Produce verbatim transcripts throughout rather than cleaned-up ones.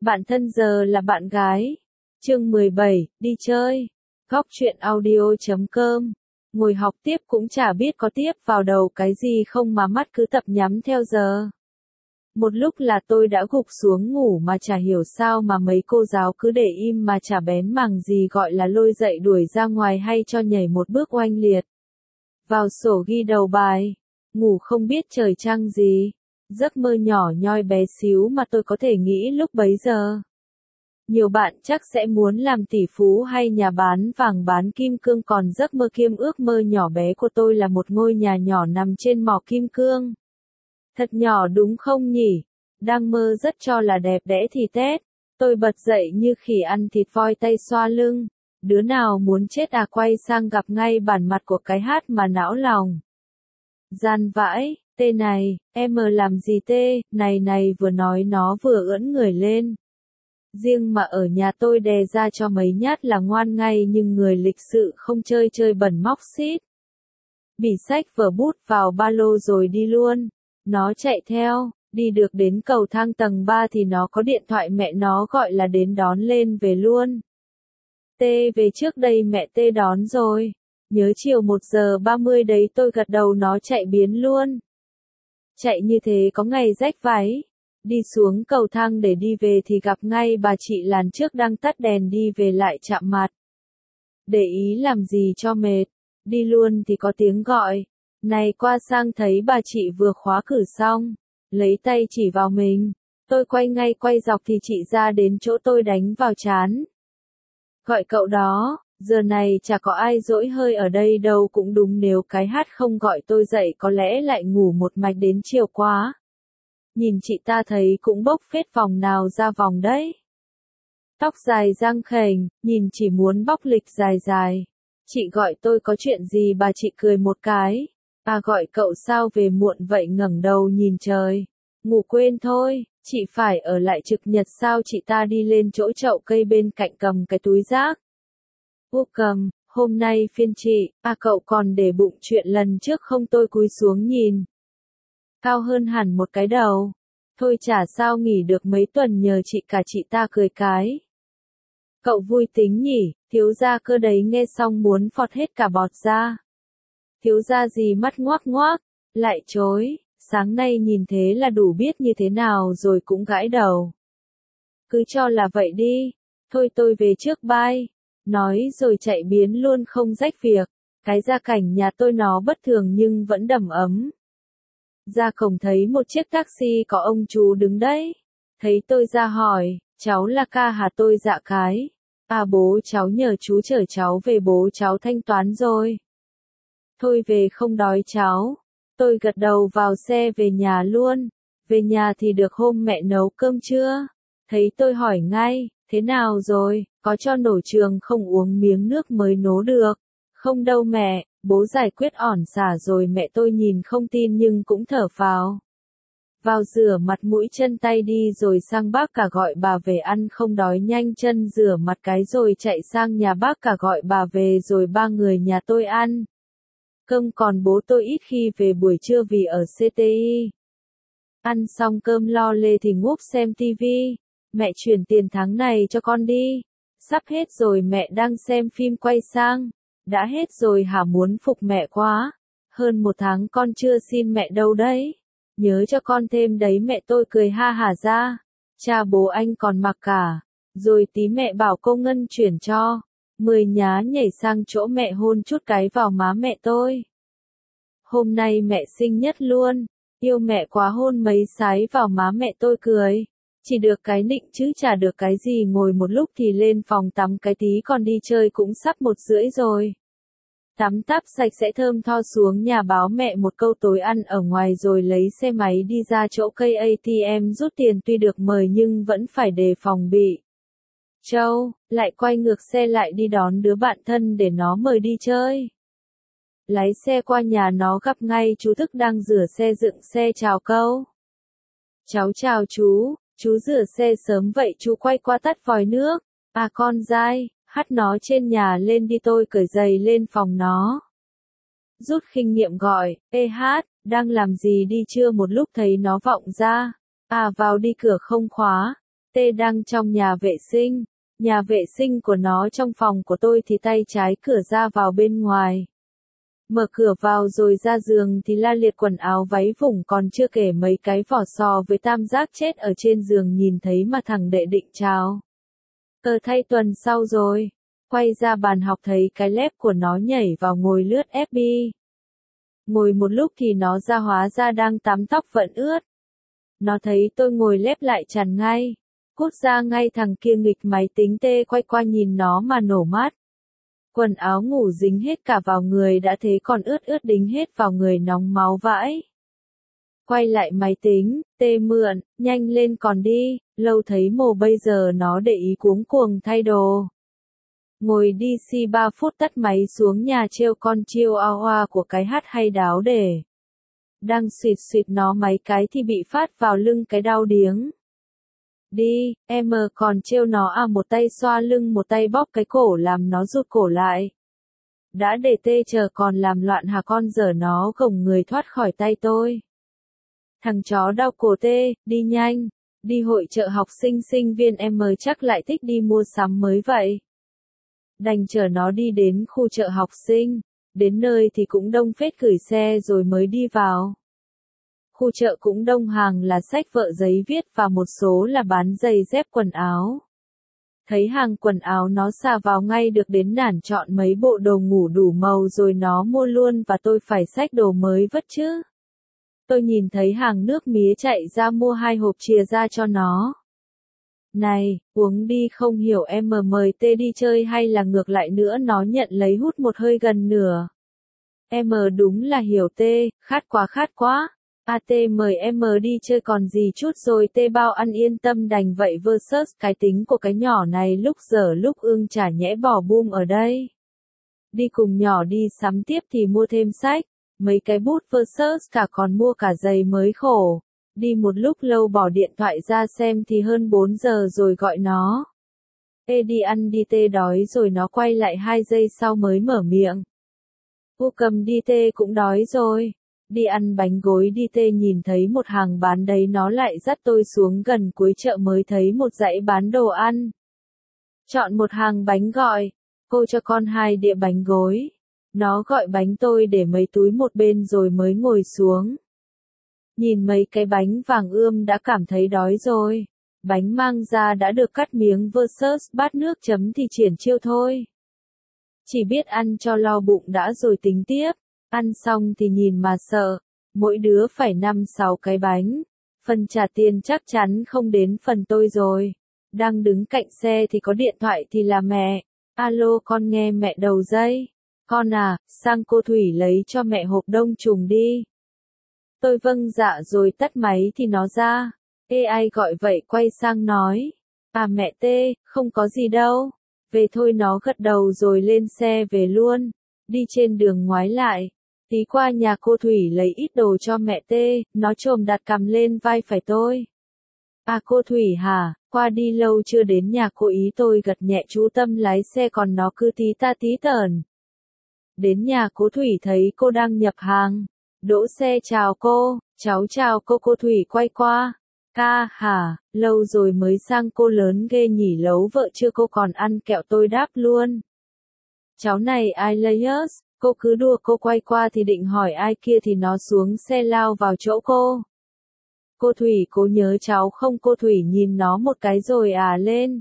Bạn thân giờ là bạn gái. Chương mười bảy, đi chơi. Góc truyện audio chấm com. Ngồi học tiếp cũng chả biết có tiếp vào đầu cái gì không mà mắt cứ tập nhắm theo giờ. Một lúc là tôi đã gục xuống ngủ mà chả hiểu sao mà mấy cô giáo cứ để im mà chả bén mảng gì gọi là lôi dậy đuổi ra ngoài hay cho nhảy một bước oanh liệt. Vào sổ ghi đầu bài. Ngủ không biết trời trăng gì. Giấc mơ nhỏ nhoi bé xíu mà tôi có thể nghĩ lúc bấy giờ. Nhiều bạn chắc sẽ muốn làm tỷ phú hay nhà bán vàng bán kim cương, còn giấc mơ kiêm ước mơ nhỏ bé của tôi là một ngôi nhà nhỏ nằm trên mỏ kim cương. Thật nhỏ đúng không nhỉ? Đang mơ rất cho là đẹp đẽ thì tét. Tôi bật dậy như khỉ ăn thịt voi tay xoa lưng. Đứa nào muốn chết à, quay sang gặp ngay bản mặt của cái hát mà não lòng. Gian vãi, tê này, em mờ làm gì tê, này này vừa nói nó vừa ưỡn người lên. Riêng mà ở nhà tôi đè ra cho mấy nhát là ngoan ngay, nhưng người lịch sự không chơi chơi bẩn móc xít. Bì sách vở bút vào ba lô rồi đi luôn. Nó chạy theo, đi được đến cầu thang tầng ba thì nó có điện thoại mẹ nó gọi là đến đón lên về luôn. Tê về trước đây mẹ tê đón rồi. Nhớ chiều một giờ ba mươi đấy, tôi gật đầu nó chạy biến luôn. Chạy như thế có ngày rách váy. Đi xuống cầu thang để đi về thì gặp ngay bà chị làn trước đang tắt đèn đi về lại chạm mặt. Để ý làm gì cho mệt. Đi luôn thì có tiếng gọi. Này qua sang thấy bà chị vừa khóa cửa xong. Lấy tay chỉ vào mình. Tôi quay ngay quay dọc thì chị ra đến chỗ tôi đánh vào trán. Gọi cậu đó. Giờ này chả có ai dỗi hơi ở đây đâu, cũng đúng, nếu cái hát không gọi tôi dậy có lẽ lại ngủ một mạch đến chiều quá. Nhìn chị ta thấy cũng bốc phết vòng nào ra vòng đấy. Tóc dài răng khểnh, nhìn chỉ muốn bóc lịch dài dài. Chị gọi tôi có chuyện gì? Bà chị cười một cái. À gọi cậu sao về muộn vậy? Ngẩng đầu nhìn trời. Ngủ quên thôi, chị phải ở lại trực nhật sao? Chị ta đi lên chỗ chậu cây bên cạnh cầm cái túi rác. Vô cầm, hôm nay phiên chị, à cậu còn để bụng chuyện lần trước không? Tôi cúi xuống nhìn. Cao hơn hẳn một cái đầu. Thôi chả sao nghỉ được mấy tuần nhờ chị cả. Chị ta cười cái. Cậu vui tính nhỉ, thiếu gia cơ đấy. Nghe xong muốn phọt hết cả bọt ra. Thiếu gia gì? Mắt ngoác ngoác, lại chối, sáng nay nhìn thế là đủ biết như thế nào rồi, cũng gãi đầu. Cứ cho là vậy đi, thôi tôi về trước bye. Nói rồi chạy biến luôn không rách việc. Cái gia cảnh nhà tôi nó bất thường nhưng vẫn đầm ấm. Ra cổng thấy một chiếc taxi có ông chú đứng đấy. Thấy tôi ra hỏi, cháu là ca hả? Tôi dạ cái. À bố cháu nhờ chú chở cháu về, bố cháu thanh toán rồi. Thôi về không đói cháu. Tôi gật đầu vào xe về nhà luôn. Về nhà thì được hôm mẹ nấu cơm chưa? Thấy tôi hỏi ngay, thế nào rồi, có cho nổi trường không? Uống miếng nước mới nấu được. Không đâu mẹ, bố giải quyết ổn xả rồi. Mẹ tôi nhìn không tin nhưng cũng thở phào. Vào rửa mặt mũi chân tay đi rồi sang bác cả gọi bà về ăn. Không đói nhanh chân rửa mặt cái rồi chạy sang nhà bác cả gọi bà về rồi ba người nhà tôi ăn cơm, còn bố tôi ít khi về buổi trưa vì ở xê tê i. Ăn xong cơm lo lê thì ngúp xem tivi. Mẹ chuyển tiền tháng này cho con đi. Sắp hết rồi, mẹ đang xem phim quay sang. Đã hết rồi hả? Muốn phục mẹ quá. Hơn một tháng con chưa xin mẹ đâu đấy. Nhớ cho con thêm đấy. Mẹ tôi cười ha hả ra. Cha bố anh còn mặc cả. Rồi tí mẹ bảo cô Ngân chuyển cho. Mười nhá nhảy sang chỗ mẹ hôn chút cái vào má mẹ tôi. Hôm nay mẹ sinh nhất luôn. Yêu mẹ quá, hôn mấy sái vào má mẹ tôi cười. Chỉ được cái nịnh chứ chả được cái gì. Ngồi một lúc thì lên phòng tắm cái tí, còn đi chơi cũng sắp một rưỡi rồi. Tắm táp sạch sẽ thơm tho xuống nhà báo mẹ một câu tối ăn ở ngoài rồi lấy xe máy đi ra chỗ cây a tê em rút tiền. Tuy được mời nhưng vẫn phải đề phòng bị Châu, lại quay ngược xe lại đi đón đứa bạn thân để nó mời đi chơi. Lái xe qua nhà nó gặp ngay chú Thức đang rửa xe dựng xe. Chào câu. Cháu chào chú, chú rửa xe sớm vậy? Chú quay qua tắt vòi nước. À con dai, hắt nó trên nhà lên đi. Tôi cởi giày lên phòng nó. Rút kinh nghiệm gọi, ê hát, đang làm gì đi chưa? Một lúc thấy nó vọng ra. À vào đi, cửa không khóa. Tê đang trong nhà vệ sinh. Nhà vệ sinh của nó trong phòng của tôi thì tay trái cửa ra vào bên ngoài. Mở cửa vào rồi ra giường thì la liệt quần áo váy vủng, còn chưa kể mấy cái vỏ sò với tam giác chết ở trên giường, nhìn thấy mà thằng đệ định chào. Ờ thay tuần sau rồi. Quay ra bàn học thấy cái lép của nó nhảy vào ngồi lướt ép bê. Ngồi một lúc thì nó ra, hóa ra đang tắm, tóc vẫn ướt. Nó thấy tôi ngồi lép lại chằn ngay. Cút ra ngay, thằng kia nghịch máy tính. Tê quay qua nhìn nó mà nổ mắt. Quần áo ngủ dính hết cả vào người đã thế còn ướt ướt đính hết vào người, nóng máu vãi. Quay lại máy tính, Tê mượn, nhanh lên còn đi, lâu thấy mồ. Bây giờ nó để ý cuống cuồng thay đồ. Ngồi đi xi ba phút tắt máy xuống nhà treo con chiêu ao hoa của cái hát hay đáo để. Đang xuyệt xuyệt nó mấy cái thì bị phát vào lưng cái đau điếng. Đi, em còn trêu nó à, một tay xoa lưng một tay bóp cái cổ làm nó rụt cổ lại. Đã để Tê chờ còn làm loạn hả con, giờ nó gồng người thoát khỏi tay tôi. Thằng chó đau cổ Tê, đi nhanh, đi hội chợ học sinh, sinh viên em chắc lại thích đi mua sắm mới vậy. Đành chở nó đi đến khu chợ học sinh, đến nơi thì cũng đông phết, gửi xe rồi mới đi vào. Khu chợ cũng đông, hàng là sách vợ, giấy viết và một số là bán giày dép quần áo. Thấy hàng quần áo nó xà vào ngay, được đến nản chọn mấy bộ đồ ngủ đủ màu rồi nó mua luôn, và tôi phải xách đồ mới vất chứ. Tôi nhìn thấy hàng nước mía chạy ra mua hai hộp chìa ra cho nó. Này, uống đi, không hiểu em mời Tê đi chơi hay là ngược lại nữa, nó nhận lấy hút một hơi gần nửa. Em đúng là hiểu Tê, khát quá khát quá. A Tê mời em đi chơi còn gì chút rồi. Tê bao ăn yên tâm đành vậy versus cái tính của cái nhỏ này lúc giờ lúc ương chả nhẽ bỏ bum ở đây. Đi cùng nhỏ đi sắm tiếp thì mua thêm sách, mấy cái bút versus cả còn mua cả giày mới khổ. Đi một lúc lâu bỏ điện thoại ra xem thì hơn bốn giờ rồi gọi nó. Ê đi ăn đi Tê đói rồi. Nó quay lại hai giây sau mới mở miệng. U cầm đi Tê cũng đói rồi. Đi ăn bánh gối đi Tê nhìn thấy một hàng bán đấy, nó lại dắt tôi xuống gần cuối chợ mới thấy một dãy bán đồ ăn. Chọn một hàng bánh gọi, cô cho con hai đĩa bánh gối. Nó gọi bánh, tôi để mấy túi một bên rồi mới ngồi xuống. Nhìn mấy cái bánh vàng ươm đã cảm thấy đói rồi. Bánh mang ra đã được cắt miếng versus bát nước chấm thì triển chiêu thôi. Chỉ biết ăn cho lo bụng đã rồi tính tiếp. Ăn xong thì nhìn mà sợ, mỗi đứa phải năm sáu cái bánh, phần trả tiền chắc chắn không đến phần tôi rồi. Đang đứng cạnh xe thì có điện thoại thì là mẹ. Alo con nghe mẹ đầu dây. Con à, sang cô Thủy lấy cho mẹ hộp đông trùng đi. Tôi vâng dạ rồi tắt máy thì nó ra. Ê ai gọi vậy, quay sang nói. À mẹ Tê, không có gì đâu. Về thôi, nó gật đầu rồi lên xe về luôn. Đi trên đường ngoái lại. Tí qua nhà cô Thủy lấy ít đồ cho mẹ Tê, nó chồm đặt cằm lên vai phải tôi. À cô Thủy hả, qua đi lâu chưa đến nhà cô ý, tôi gật nhẹ chú tâm lái xe còn nó cứ tí ta tí tởn. Đến nhà cô Thủy thấy cô đang nhập hàng, đỗ xe chào cô, cháu chào cô. Cô Thủy quay qua. Ca hả, lâu rồi mới sang, cô lớn ghê nhỉ, lấu vợ chưa, cô còn ăn kẹo. Tôi đáp luôn. Cháu này ai layers. Cô cứ đùa. Cô quay qua thì định hỏi ai kia thì nó xuống xe lao vào chỗ cô. Cô Thủy, cô nhớ cháu không? Cô Thủy nhìn nó một cái rồi à lên.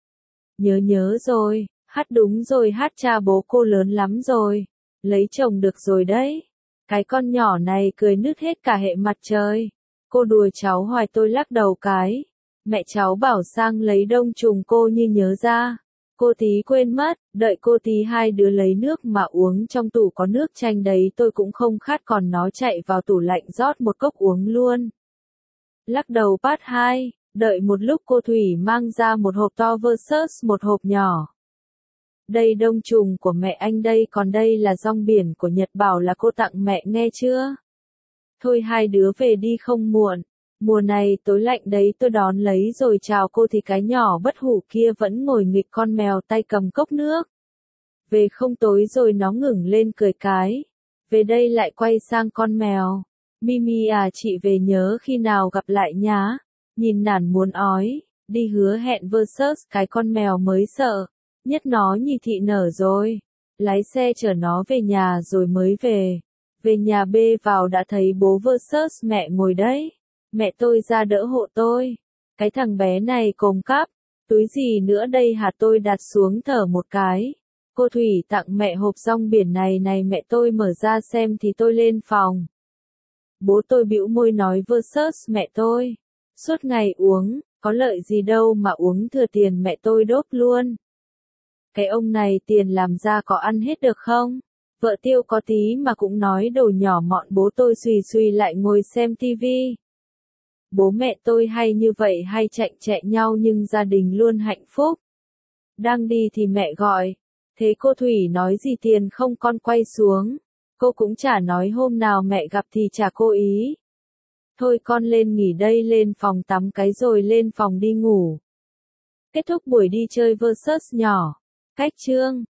Nhớ nhớ rồi, hát đúng rồi, hát cha bố cô lớn lắm rồi. Lấy chồng được rồi đấy. Cái con nhỏ này cười nứt hết cả hệ mặt trời. Cô đùa cháu hoài. Tôi lắc đầu cái. Mẹ cháu bảo sang lấy đông trùng, cô như nhớ ra. Cô tí quên mất, đợi cô tí hai đứa lấy nước mà uống, trong tủ có nước chanh đấy. Tôi cũng không khát còn nó chạy vào tủ lạnh rót một cốc uống luôn. Lắc đầu part hai, đợi một lúc cô Thủy mang ra một hộp to versus một hộp nhỏ. Đây đông trùng của mẹ anh đây, còn đây là rong biển của Nhật, bảo là cô tặng mẹ nghe chưa? Thôi hai đứa về đi không muộn. Mùa này tối lạnh đấy. Tôi đón lấy rồi chào cô thì cái nhỏ bất hủ kia vẫn ngồi nghịch con mèo tay cầm cốc nước. Về không tối rồi, nó ngẩng lên cười cái. Về đây lại quay sang con mèo. Mimi à, chị về nhớ khi nào gặp lại nhá. Nhìn nản muốn ói. Đi hứa hẹn versus cái con mèo mới sợ. Nhất nó nhì thị nở rồi. Lái xe chở nó về nhà rồi mới về. Về nhà bê vào đã thấy bố versus mẹ ngồi đấy. Mẹ tôi ra đỡ hộ tôi. Cái thằng bé này cồm cắp. Túi gì nữa đây hả, tôi đặt xuống thở một cái. Cô Thủy tặng mẹ hộp rong biển này này, mẹ tôi mở ra xem thì tôi lên phòng. Bố tôi bĩu môi nói versus mẹ tôi. Suốt ngày uống, có lợi gì đâu mà uống thừa tiền mẹ tôi đốt luôn. Cái ông này tiền làm ra có ăn hết được không? Vợ Tiêu có tí mà cũng nói đồ nhỏ mọn, bố tôi xùy xùy lại ngồi xem tivi. Bố mẹ tôi hay như vậy, hay chạy chạy nhau nhưng gia đình luôn hạnh phúc. Đang đi thì mẹ gọi. Thế cô Thủy nói gì tiền không, con quay xuống. Cô cũng chả nói, hôm nào mẹ gặp thì chả cố ý. Thôi con lên nghỉ đây, lên phòng tắm cái rồi lên phòng đi ngủ. Kết thúc buổi đi chơi versus nhỏ. Cách chương